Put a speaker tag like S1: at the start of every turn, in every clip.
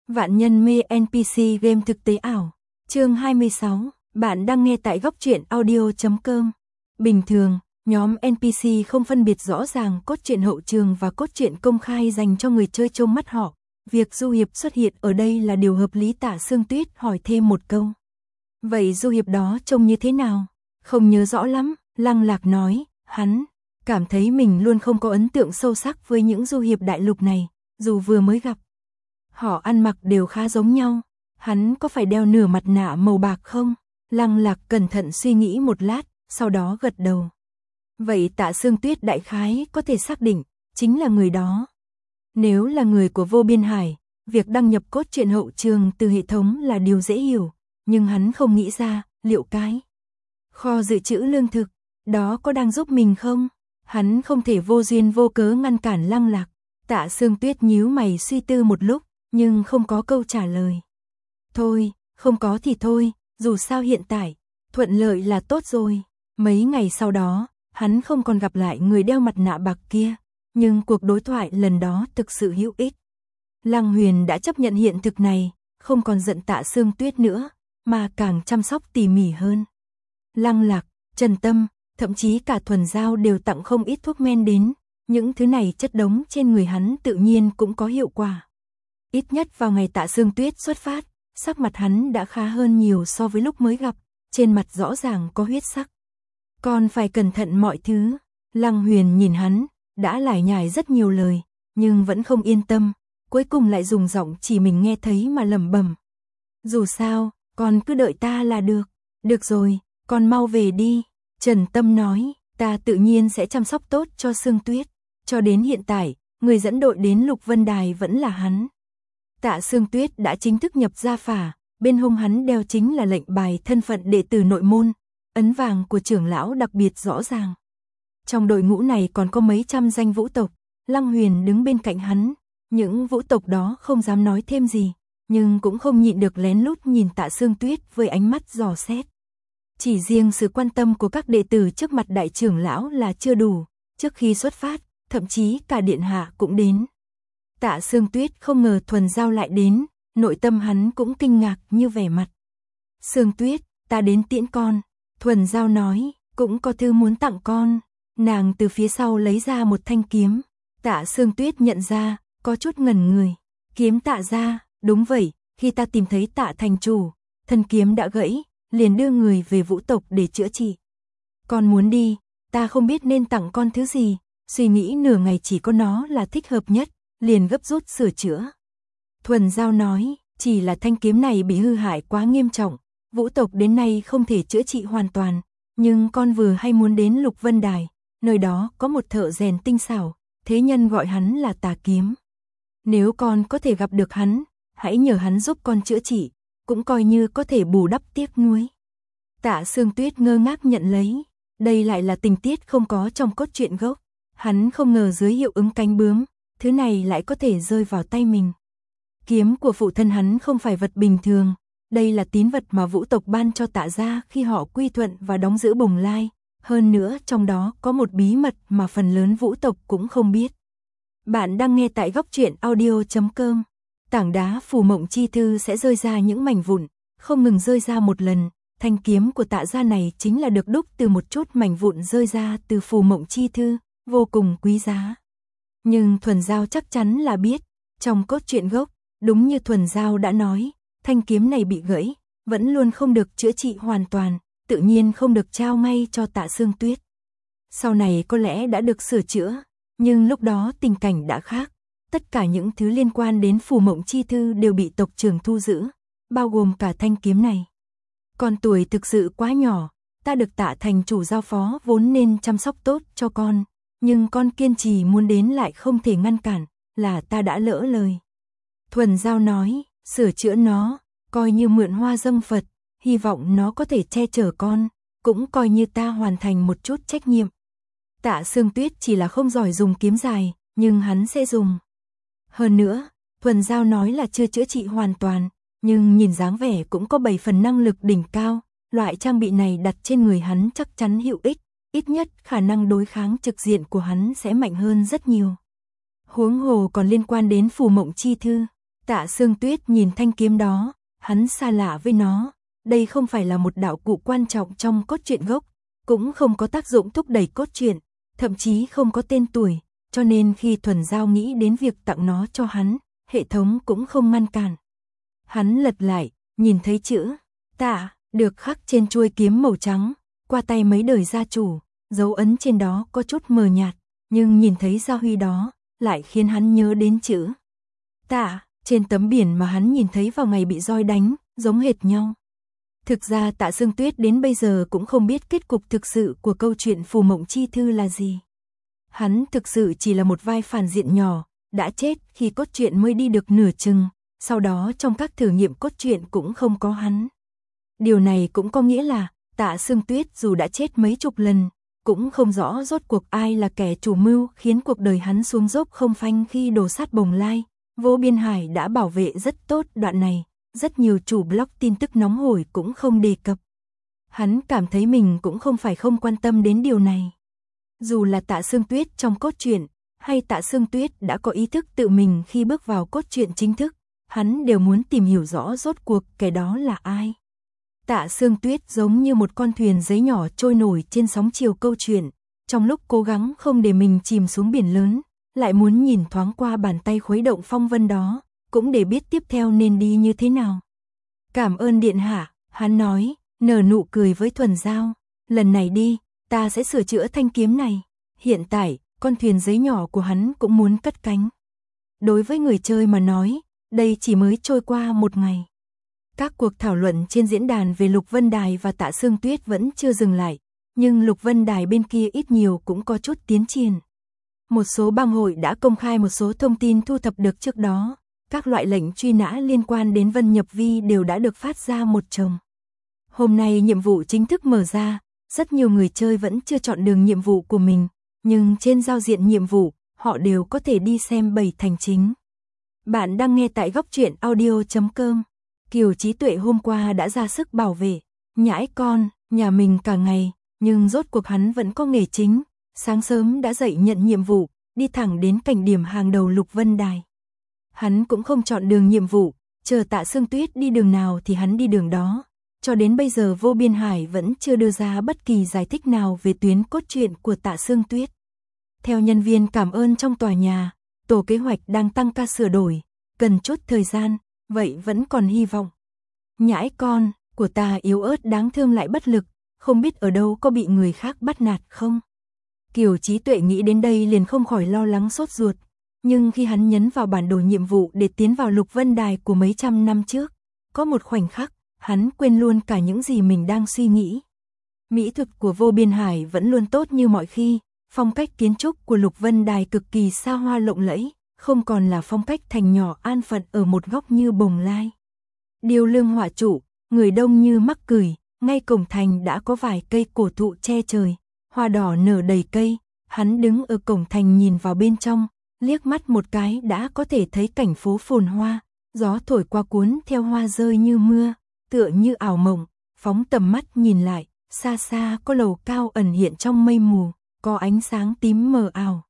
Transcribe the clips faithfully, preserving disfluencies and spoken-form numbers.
S1: Vạn nhân mê en pê xê game thực tế ảo. Chương hai mươi sáu, bạn đang nghe tại góc truyện audio chấm com. Bình thường, nhóm en pê xê không phân biệt rõ ràng cốt truyện hậu trường và cốt truyện công khai dành cho người chơi trông mắt họ. Việc Du Hiệp xuất hiện ở đây là điều hợp lý. Tạ Sương Tuyết hỏi thêm một câu. Vậy Du Hiệp đó trông như thế nào? Không nhớ rõ lắm, Lăng Lạc nói, hắn cảm thấy mình luôn không có ấn tượng sâu sắc với những Du Hiệp đại lục này, dù vừa mới gặp. Họ ăn mặc đều khá giống nhau, hắn có phải đeo nửa mặt nạ màu bạc không? Lăng Lạc cẩn thận suy nghĩ một lát, sau đó gật đầu. Vậy Tạ Sương Tuyết đại khái có thể xác định, chính là người đó. Nếu là người của Vô Biên Hải, việc đăng nhập cốt truyện hậu trường từ hệ thống là điều dễ hiểu, nhưng hắn không nghĩ ra, liệu cái kho dự trữ lương thực, đó có đang giúp mình không? Hắn không thể vô duyên vô cớ ngăn cản Lăng Lạc. Tạ Sương Tuyết nhíu mày suy tư một lúc, nhưng không có câu trả lời. Thôi, không có thì thôi, dù sao hiện tại, thuận lợi là tốt rồi. Mấy ngày sau đó, hắn không còn gặp lại người đeo mặt nạ bạc kia, nhưng cuộc đối thoại lần đó thực sự hữu ích. Lăng Huyền đã chấp nhận hiện thực này, không còn giận Tạ Sương Tuyết nữa, mà càng chăm sóc tỉ mỉ hơn. Lăng Lạc, Trần Tâm, thậm chí cả Thuần Giao đều tặng không ít thuốc men đến, những thứ này chất đống trên người hắn tự nhiên cũng có hiệu quả. Ít nhất vào ngày Tạ Sương Tuyết xuất phát, sắc mặt hắn đã khá hơn nhiều so với lúc mới gặp, trên mặt rõ ràng có huyết sắc. Còn phải cẩn thận mọi thứ. Lăng Huyền nhìn hắn, đã lải nhải rất nhiều lời, nhưng vẫn không yên tâm, cuối cùng lại dùng giọng chỉ mình nghe thấy mà lẩm bẩm. Dù sao, con cứ đợi ta là được. Được rồi, con mau về đi. Trần Tâm nói, ta tự nhiên sẽ chăm sóc tốt cho Sương Tuyết. Cho đến hiện tại, người dẫn đội đến Lục Vân Đài vẫn là hắn. Tạ Sương Tuyết đã chính thức nhập gia phả, bên hông hắn đeo chính là lệnh bài thân phận đệ tử nội môn, ấn vàng của trưởng lão đặc biệt rõ ràng. Trong đội ngũ này còn có mấy trăm danh vũ tộc, Lăng Huyền đứng bên cạnh hắn, những vũ tộc đó không dám nói thêm gì, nhưng cũng không nhịn được lén lút nhìn Tạ Sương Tuyết với ánh mắt dò xét. Chỉ riêng sự quan tâm của các đệ tử trước mặt đại trưởng lão là chưa đủ, trước khi xuất phát, thậm chí cả điện hạ cũng đến. Tạ Sương Tuyết không ngờ Thuần Giao lại đến, nội tâm hắn cũng kinh ngạc như vẻ mặt. Sương Tuyết, ta đến tiễn con. Thuần Giao nói, cũng có thư muốn tặng con. Nàng từ phía sau lấy ra một thanh kiếm. Tạ Sương Tuyết nhận ra, có chút ngẩn người. Kiếm Tạ gia, đúng vậy, khi ta tìm thấy Tạ thành chủ, thân kiếm đã gãy, liền đưa người về vũ tộc để chữa trị. Con muốn đi, ta không biết nên tặng con thứ gì, suy nghĩ nửa ngày chỉ có nó là thích hợp nhất, liền gấp rút sửa chữa. Thuần Giao nói, chỉ là thanh kiếm này bị hư hại quá nghiêm trọng, vũ tộc đến nay không thể chữa trị hoàn toàn, nhưng con vừa hay muốn đến Lục Vân Đài, nơi đó có một thợ rèn tinh xảo, thế nhân gọi hắn là Tà Kiếm. Nếu con có thể gặp được hắn, hãy nhờ hắn giúp con chữa trị, cũng coi như có thể bù đắp tiếc nuối. Tạ Sương Tuyết ngơ ngác nhận lấy, đây lại là tình tiết không có trong cốt truyện gốc, hắn không ngờ dưới hiệu ứng cánh bướm, thứ này lại có thể rơi vào tay mình. Kiếm của phụ thân hắn không phải vật bình thường, đây là tín vật mà vũ tộc ban cho Tạ gia khi họ quy thuận và đóng giữ Bồng Lai, hơn nữa trong đó có một bí mật mà phần lớn vũ tộc cũng không biết. Bạn đang nghe tại góc truyện audio chấm com. Tảng đá phù mộng chi thư sẽ rơi ra những mảnh vụn, không ngừng rơi ra một lần, thanh kiếm của Tạ gia này chính là được đúc từ một chút mảnh vụn rơi ra từ phù mộng chi thư, vô cùng quý giá. Nhưng Thuần Giao chắc chắn là biết, trong cốt truyện gốc, đúng như Thuần Giao đã nói, thanh kiếm này bị gãy, vẫn luôn không được chữa trị hoàn toàn, tự nhiên không được trao ngay cho Tạ Sương Tuyết. Sau này có lẽ đã được sửa chữa, nhưng lúc đó tình cảnh đã khác, tất cả những thứ liên quan đến phù mộng chi thư đều bị tộc trưởng thu giữ, bao gồm cả thanh kiếm này. Con tuổi thực sự quá nhỏ, ta được Tạ thành chủ giao phó vốn nên chăm sóc tốt cho con, nhưng con kiên trì muốn đến lại không thể ngăn cản, là ta đã lỡ lời. Thuần Giao nói, sửa chữa nó, coi như mượn hoa dâng Phật, hy vọng nó có thể che chở con, cũng coi như ta hoàn thành một chút trách nhiệm. Tạ Sương Tuyết chỉ là không giỏi dùng kiếm dài, nhưng hắn sẽ dùng. Hơn nữa, Thuần Giao nói là chưa chữa trị hoàn toàn, nhưng nhìn dáng vẻ cũng có bảy phần năng lực đỉnh cao, loại trang bị này đặt trên người hắn chắc chắn hữu ích, ít nhất khả năng đối kháng trực diện của hắn sẽ mạnh hơn rất nhiều. Huống hồ còn liên quan đến phù mộng chi thư, Tạ Sương Tuyết nhìn thanh kiếm đó, hắn xa lạ với nó, đây không phải là một đạo cụ quan trọng trong cốt truyện gốc, cũng không có tác dụng thúc đẩy cốt truyện, thậm chí không có tên tuổi, cho nên khi Thuần Giao nghĩ đến việc tặng nó cho hắn, hệ thống cũng không ngăn cản. Hắn lật lại, nhìn thấy chữ Tạ được khắc trên chuôi kiếm màu trắng, qua tay mấy đời gia chủ, dấu ấn trên đó có chút mờ nhạt, nhưng nhìn thấy gia huy đó, lại khiến hắn nhớ đến chữ Tạ trên tấm biển mà hắn nhìn thấy vào ngày bị roi đánh, giống hệt nhau. Thực ra Tạ Sương Tuyết đến bây giờ cũng không biết kết cục thực sự của câu chuyện Phù Mộng Chi Thư là gì. Hắn thực sự chỉ là một vai phản diện nhỏ, đã chết khi cốt truyện mới đi được nửa chừng, sau đó trong các thử nghiệm cốt truyện cũng không có hắn. Điều này cũng có nghĩa là Tạ Sương Tuyết dù đã chết mấy chục lần, cũng không rõ rốt cuộc ai là kẻ chủ mưu khiến cuộc đời hắn xuống dốc không phanh khi đổ sát Bồng Lai. Vô Biên Hải đã bảo vệ rất tốt đoạn này, rất nhiều chủ blog tin tức nóng hổi cũng không đề cập. Hắn cảm thấy mình cũng không phải không quan tâm đến điều này. Dù là Tạ Sương Tuyết trong cốt truyện, hay Tạ Sương Tuyết đã có ý thức tự mình khi bước vào cốt truyện chính thức, hắn đều muốn tìm hiểu rõ rốt cuộc kẻ đó là ai. Tạ Sương Tuyết giống như một con thuyền giấy nhỏ trôi nổi trên sóng chiều câu chuyện, trong lúc cố gắng không để mình chìm xuống biển lớn, lại muốn nhìn thoáng qua bàn tay khuấy động phong vân đó, cũng để biết tiếp theo nên đi như thế nào. Cảm ơn điện hạ, hắn nói, nở nụ cười với Thuần Giao, lần này đi, ta sẽ sửa chữa thanh kiếm này. Hiện tại, con thuyền giấy nhỏ của hắn cũng muốn cất cánh. Đối với người chơi mà nói, đây chỉ mới trôi qua một ngày. Các cuộc thảo luận trên diễn đàn về Lục Vân Đài và Tạ Sương Tuyết vẫn chưa dừng lại, nhưng Lục Vân Đài bên kia ít nhiều cũng có chút tiến triển. Một số bang hội đã công khai một số thông tin thu thập được trước đó, các loại lệnh truy nã liên quan đến Vân Nhập Vi đều đã được phát ra một chồng. Hôm nay nhiệm vụ chính thức mở ra, rất nhiều người chơi vẫn chưa chọn đường nhiệm vụ của mình, nhưng trên giao diện nhiệm vụ, họ đều có thể đi xem bảy thành chính. Bạn đang nghe tại góc truyện audio chấm com. Kiều Trí Tuệ hôm qua đã ra sức bảo vệ, nhãi con, nhà mình cả ngày, nhưng rốt cuộc hắn vẫn có nghề chính, sáng sớm đã dậy nhận nhiệm vụ, đi thẳng đến cảnh điểm hàng đầu Lục Vân Đài. Hắn cũng không chọn đường nhiệm vụ, chờ Tạ Sương Tuyết đi đường nào thì hắn đi đường đó. Cho đến bây giờ Vô Biên Hải vẫn chưa đưa ra bất kỳ giải thích nào về tuyến cốt truyện của Tạ Sương Tuyết. Theo nhân viên cảm ơn trong tòa nhà, tổ kế hoạch đang tăng ca sửa đổi, cần chút thời gian, vậy vẫn còn hy vọng. Nhãi con của ta yếu ớt đáng thương lại bất lực, không biết ở đâu có bị người khác bắt nạt không? Kiều Trí Tuệ nghĩ đến đây liền không khỏi lo lắng sốt ruột, nhưng khi hắn nhấn vào bản đồ nhiệm vụ để tiến vào Lục Vân Đài của mấy trăm năm trước, có một khoảnh khắc, hắn quên luôn cả những gì mình đang suy nghĩ. Mỹ thuật của Vô Biên Hải vẫn luôn tốt như mọi khi, phong cách kiến trúc của Lục Vân Đài cực kỳ xa hoa lộng lẫy, không còn là phong cách thành nhỏ an phận ở một góc như Bồng Lai. Điêu lương họa trụ, người đông như mắc cười, ngay cổng thành đã có vài cây cổ thụ che trời, hoa đỏ nở đầy cây, hắn đứng ở cổng thành nhìn vào bên trong, liếc mắt một cái đã có thể thấy cảnh phố phồn hoa, gió thổi qua cuốn theo hoa rơi như mưa, tựa như ảo mộng, phóng tầm mắt nhìn lại, xa xa có lầu cao ẩn hiện trong mây mù, có ánh sáng tím mờ ảo.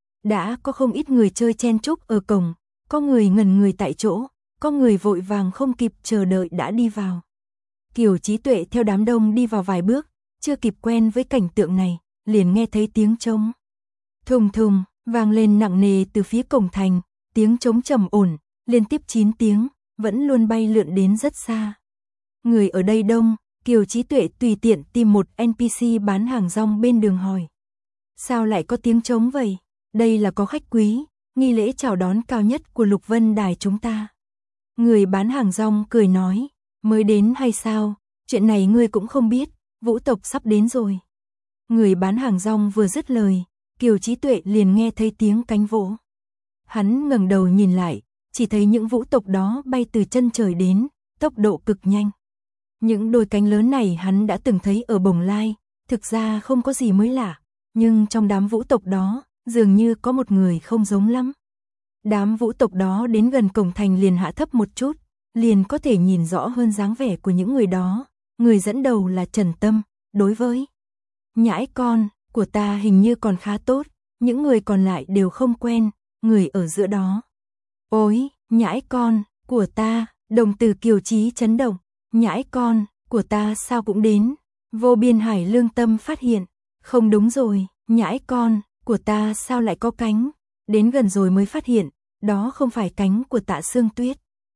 S1: Đã có không ít người chơi chen chúc ở cổng, có người ngẩn người tại chỗ, có người vội vàng không kịp chờ đợi đã đi vào. Kiều Trí Tuệ theo đám đông đi vào vài bước, chưa kịp quen với cảnh tượng này, liền nghe thấy tiếng trống. Thùng thùng, vang lên nặng nề từ phía cổng thành, tiếng trống trầm ổn, liên tiếp chín tiếng, vẫn luôn bay lượn đến rất xa. Người ở đây đông, Kiều Trí Tuệ tùy tiện tìm một en pê xê bán hàng rong bên đường hỏi. Sao lại có tiếng trống vậy? Đây là có khách quý, nghi lễ chào đón cao nhất của Lục Vân Đài chúng ta. Người bán hàng rong cười nói, mới đến hay sao, chuyện này ngươi cũng không biết, vũ tộc sắp đến rồi. Người bán hàng rong vừa dứt lời, Kiều Trí Tuệ liền nghe thấy tiếng cánh vỗ. Hắn ngẩng đầu nhìn lại, chỉ thấy những vũ tộc đó bay từ chân trời đến, tốc độ cực nhanh. Những đôi cánh lớn này hắn đã từng thấy ở Bồng Lai, thực ra không có gì mới lạ, nhưng trong đám vũ tộc đó, dường như có một người không giống lắm. Đám vũ tộc đó đến gần cổng thành liền hạ thấp một chút, liền có thể nhìn rõ hơn dáng vẻ của những người đó. Người dẫn đầu là Trần Tâm, đối với nhãi con của ta hình như còn khá tốt, những người còn lại đều không quen, người ở giữa đó. Ôi, nhãi con, của ta, đồng tử Kiều Chí chấn động, nhãi con, của ta sao cũng đến. Vô Biên Hải lương tâm phát hiện, không đúng rồi, nhãi con, của ta sao lại có cánh, đến gần rồi mới phát hiện, đó không phải cánh của Tạ Sương Tuyết.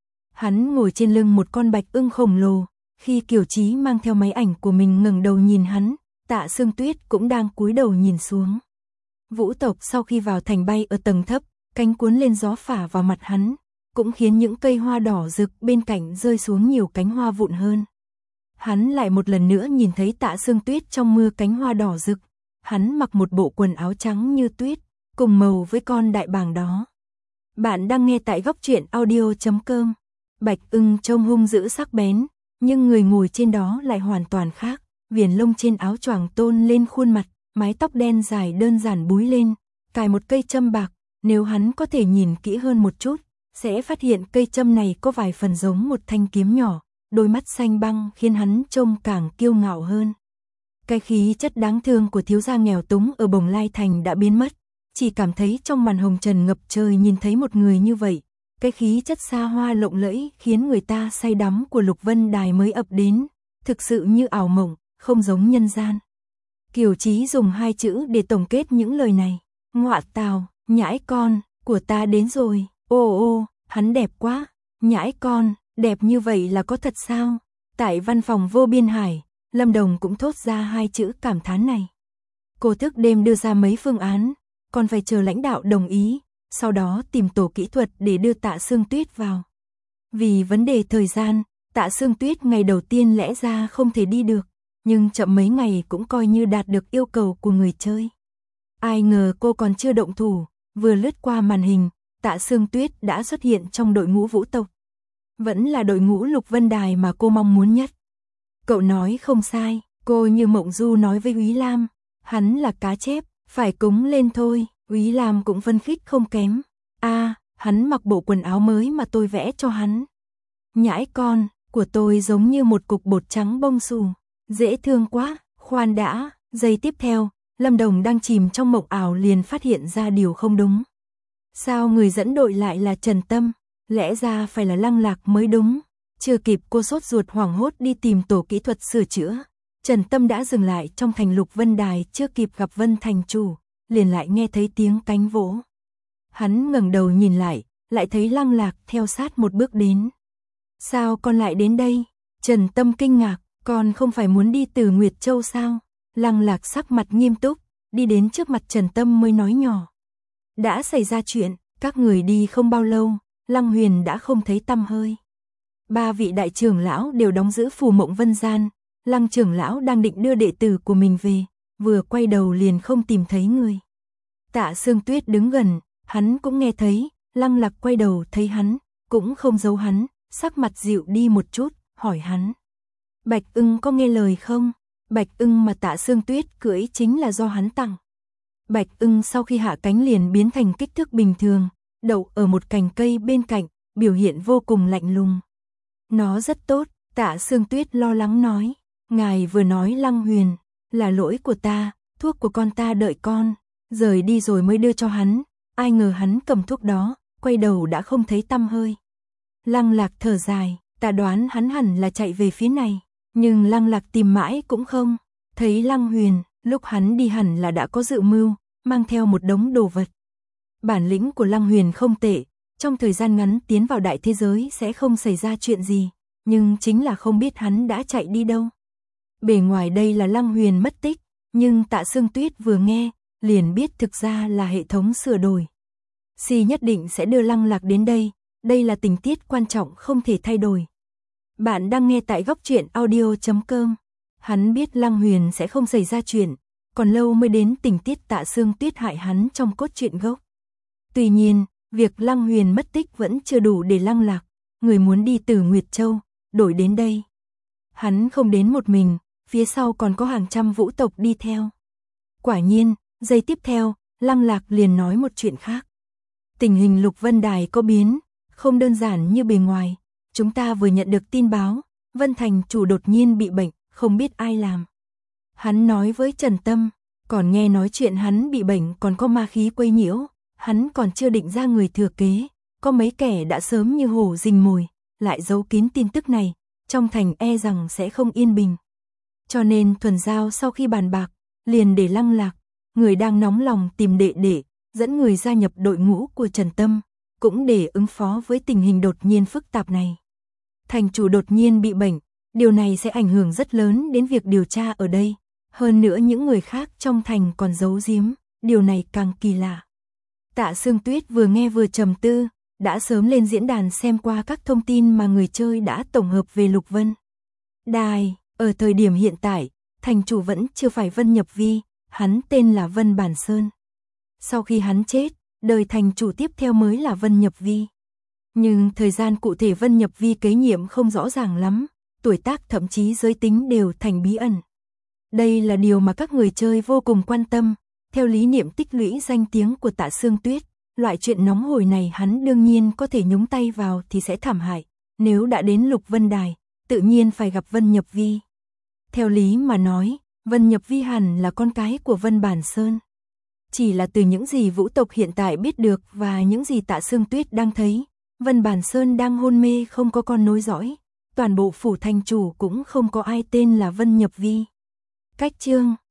S1: Hắn ngồi trên lưng một con bạch ưng khổng lồ, khi Kiều Chí mang theo máy ảnh của mình ngẩng đầu nhìn hắn, Tạ Sương Tuyết cũng đang cúi đầu nhìn xuống. Vũ tộc sau khi vào thành bay ở tầng thấp, cánh cuốn lên gió phả vào mặt hắn, cũng khiến những cây hoa đỏ rực bên cạnh rơi xuống nhiều cánh hoa vụn hơn. Hắn lại một lần nữa nhìn thấy Tạ Sương Tuyết trong mưa cánh hoa đỏ rực, hắn mặc một bộ quần áo trắng như tuyết, cùng màu với con đại bàng đó. Bạn đang nghe tại góc truyện audio chấm com. Bạch ưng trông hung dữ sắc bén, nhưng người ngồi trên đó lại hoàn toàn khác, viền lông trên áo choàng tôn lên khuôn mặt, mái tóc đen dài đơn giản búi lên, cài một cây châm bạc, nếu hắn có thể nhìn kỹ hơn một chút, sẽ phát hiện cây châm này có vài phần giống một thanh kiếm nhỏ, đôi mắt xanh băng khiến hắn trông càng kiêu ngạo hơn. Cái khí chất đáng thương của thiếu gia nghèo túng ở Bồng Lai Thành đã biến mất, chỉ cảm thấy trong màn hồng trần ngập trời nhìn thấy một người như vậy, cái khí chất xa hoa lộng lẫy khiến người ta say đắm của Lục Vân Đài mới ập đến, thực sự như ảo mộng, không giống nhân gian. Kiều Chí dùng hai chữ để tổng kết những lời này, ngọa tào, nhãi con, của ta đến rồi, ô ô, hắn đẹp quá, nhãi con, đẹp như vậy là có thật sao? Tại văn phòng Vô Biên Hải, Lâm Đồng cũng thốt ra hai chữ cảm thán này. Cô thức đêm đưa ra mấy phương án, còn phải chờ lãnh đạo đồng ý, sau đó tìm tổ kỹ thuật để đưa Tạ Sương Tuyết vào. Vì vấn đề thời gian, Tạ Sương Tuyết ngày đầu tiên lẽ ra không thể đi được, nhưng chậm mấy ngày cũng coi như đạt được yêu cầu của người chơi. Ai ngờ cô còn chưa động thủ, vừa lướt qua màn hình, Tạ Sương Tuyết đã xuất hiện trong đội ngũ vũ tộc. Vẫn là đội ngũ Lục Vân Đài mà cô mong muốn nhất. Cậu nói không sai, cô như mộng du nói với Úy Lam, hắn là cá chép, phải cúng lên thôi. Úy Lam cũng phân khích không kém. A, à, hắn mặc bộ quần áo mới mà tôi vẽ cho hắn. Nhãi con, của tôi giống như một cục bột trắng bông xù, dễ thương quá. Khoan đã, giây tiếp theo, Lâm Đồng đang chìm trong mộng ảo liền phát hiện ra điều không đúng. Sao người dẫn đội lại là Trần Tâm, lẽ ra phải là Lăng Lạc mới đúng. Chưa kịp cô sốt ruột hoảng hốt đi tìm tổ kỹ thuật sửa chữa, Trần Tâm đã dừng lại trong thành Lục Vân Đài, chưa kịp gặp Vân thành chủ, liền lại nghe thấy tiếng cánh vỗ. Hắn ngẩng đầu nhìn lại, lại thấy Lăng Lạc theo sát một bước đến. Sao con lại đến đây? Trần Tâm kinh ngạc, con không phải muốn đi từ Nguyệt Châu sao? Lăng Lạc sắc mặt nghiêm túc, đi đến trước mặt Trần Tâm mới nói nhỏ. Đã xảy ra chuyện, các người đi không bao lâu, Lăng Huyền đã không thấy tăm hơi. Ba vị đại trưởng lão đều đóng giữ Phù Mộng Vân Gian, Lăng trưởng lão đang định đưa đệ tử của mình về, vừa quay đầu liền không tìm thấy người. Tạ Sương Tuyết đứng gần, hắn cũng nghe thấy, Lăng Lạc quay đầu thấy hắn, cũng không giấu hắn, sắc mặt dịu đi một chút, hỏi hắn. Bạch ưng có nghe lời không? Bạch ưng mà Tạ Sương Tuyết cưỡi chính là do hắn tặng. Bạch ưng sau khi hạ cánh liền biến thành kích thước bình thường, đậu ở một cành cây bên cạnh, biểu hiện vô cùng lạnh lùng. Nó rất tốt, Tạ Sương Tuyết lo lắng nói. Ngài vừa nói Lăng Huyền, là lỗi của ta, thuốc của con ta đợi con, rời đi rồi mới đưa cho hắn, ai ngờ hắn cầm thuốc đó, quay đầu đã không thấy tăm hơi. Lăng Lạc thở dài, ta đoán hắn hẳn là chạy về phía này, nhưng Lăng Lạc tìm mãi cũng không thấy Lăng Huyền, lúc hắn đi hẳn là đã có dự mưu, mang theo một đống đồ vật. Bản lĩnh của Lăng Huyền không tệ, trong thời gian ngắn tiến vào đại thế giới sẽ không xảy ra chuyện gì, nhưng chính là không biết hắn đã chạy đi đâu. Bề ngoài đây là Lăng Huyền mất tích, nhưng Tạ Sương Tuyết vừa nghe, liền biết thực ra là hệ thống sửa đổi. Si nhất định sẽ đưa Lăng Lạc đến đây, đây là tình tiết quan trọng không thể thay đổi. Bạn đang nghe tại góc truyện audio chấm com. Hắn biết Lăng Huyền sẽ không xảy ra chuyện, còn lâu mới đến tình tiết Tạ Sương Tuyết hại hắn trong cốt truyện gốc. Tuy nhiên, việc Lăng Huyền mất tích vẫn chưa đủ để Lăng Lạc, người muốn đi từ Nguyệt Châu, đổi đến đây. Hắn không đến một mình, phía sau còn có hàng trăm vũ tộc đi theo. Quả nhiên, giây tiếp theo, Lăng Lạc liền nói một chuyện khác. Tình hình Lục Vân Đài có biến, không đơn giản như bề ngoài. Chúng ta vừa nhận được tin báo, Vân thành chủ đột nhiên bị bệnh, không biết ai làm. Hắn nói với Trần Tâm, còn nghe nói chuyện hắn bị bệnh còn có ma khí quấy nhiễu, hắn còn chưa định ra người thừa kế, có mấy kẻ đã sớm như hổ rình mồi, lại giấu kín tin tức này, trong thành e rằng sẽ không yên bình. Cho nên Thuần Giao sau khi bàn bạc, liền để Lăng Lạc, người đang nóng lòng tìm đệ đệ, dẫn người gia nhập đội ngũ của Trần Tâm, cũng để ứng phó với tình hình đột nhiên phức tạp này. Thành chủ đột nhiên bị bệnh, điều này sẽ ảnh hưởng rất lớn đến việc điều tra ở đây. Hơn nữa những người khác trong thành còn giấu giếm, điều này càng kỳ lạ. Tạ Sương Tuyết vừa nghe vừa trầm tư, đã sớm lên diễn đàn xem qua các thông tin mà người chơi đã tổng hợp về Lục Vân Đài. Ở thời điểm hiện tại, thành chủ vẫn chưa phải Vân Nhập Vi, hắn tên là Vân Bản Sơn. Sau khi hắn chết, đời thành chủ tiếp theo mới là Vân Nhập Vi. Nhưng thời gian cụ thể Vân Nhập Vi kế nhiệm không rõ ràng lắm, tuổi tác thậm chí giới tính đều thành bí ẩn. Đây là điều mà các người chơi vô cùng quan tâm, theo lý niệm tích lũy danh tiếng của Tạ Sương Tuyết, loại chuyện nóng hổi này hắn đương nhiên có thể nhúng tay vào thì sẽ thảm hại, nếu đã đến Lục Vân Đài, tự nhiên phải gặp Vân Nhập Vi. Theo lý mà nói, Vân Nhập Vi hẳn là con cái của Vân Bản Sơn. Chỉ là từ những gì Vũ tộc hiện tại biết được và những gì Tạ Sương Tuyết đang thấy, Vân Bản Sơn đang hôn mê không có con nối dõi, toàn bộ phủ thành chủ cũng không có ai tên là Vân Nhập Vi. Cách chương